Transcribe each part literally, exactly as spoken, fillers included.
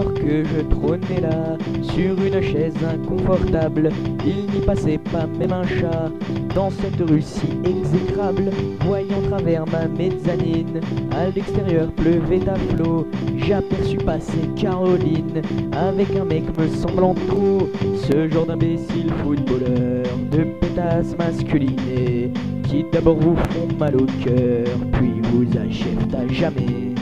alors que je trônais là, sur une chaise inconfortable, il n'y passait pas même un chat. Dans cette rue si exécrable, voyant travers ma mezzanine, à l'extérieur pleuvait à flot, j'aperçus passer Caroline, avec un mec me semblant trop, ce genre d'imbécile footballeur, de pétasse masculinée, qui d'abord vous font mal au cœur, puis vous achèvent à jamais.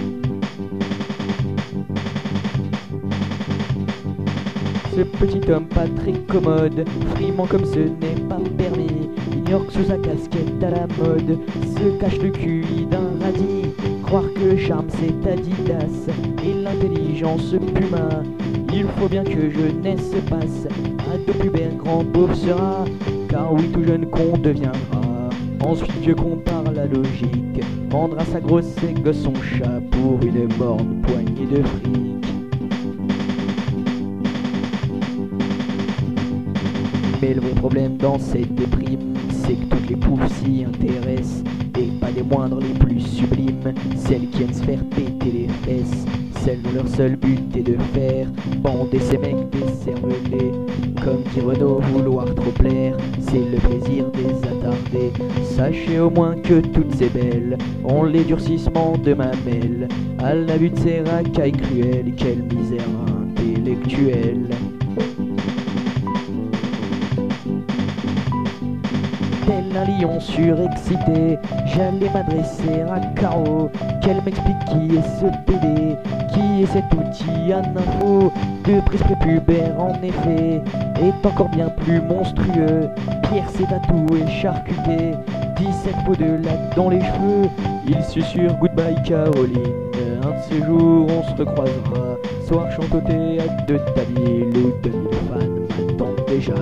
Ce petit homme pas très commode, frimant comme ce n'est pas permis, ignore que sous sa casquette à la mode se cache le Q I d'un radis. Croire que le charme c'est Adidas et l'intelligence Puma. Il faut bien que jeunesse se passe, ado pubère grand pauvre sera, car oui tout jeune con deviendra. Ensuite vieux con par la logique vendra sa grosse et gosse son chat pour une borne poignée de fric. Mais le vrai problème dans cette déprime, c'est que toutes les poufs s'y intéressent, et pas des moindres les plus sublimes, celles qui aiment se faire péter les fesses, celles dont leur seul but est de faire bander ces mecs des cervelés. Comme dit Renaud, vouloir trop plaire, c'est le plaisir des attardés. Sachez au moins que toutes ces belles ont les durcissements de mamelles, à la vue de ces racailles cruelles, quelle misère intellectuelle. Tel un lion surexcité, j'allais m'adresser à Caro, qu'elle m'explique qui est ce P D, qui est cet outil à nympho, de prise prépubère en effet, est encore bien plus monstrueux, piercé, tatoué, charcuté, dix-sept peaux de lac dans les cheveux, il susurre goodbye Caroline, un de ces jours on se recroisera, soir chante au théâtre de ta ville où deux mille fans m'attendent déjà.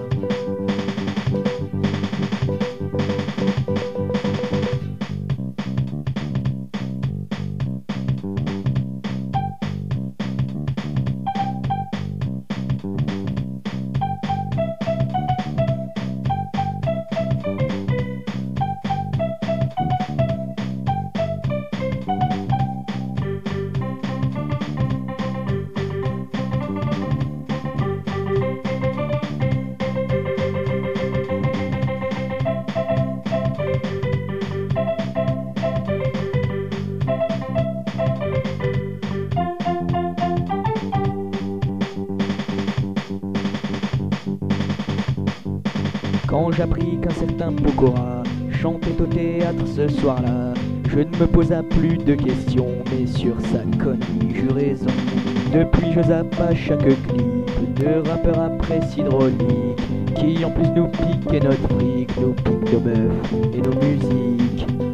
Quand j'appris qu'un certain Pokora chantait au théâtre ce soir-là, je ne me posa plus de questions, mais sur sa connerie j'eus raison. Depuis je zappe à chaque clip de rappeurs après hydraulique, qui en plus nous piquent notre fric, nous piquent nos meufs et nos musiques.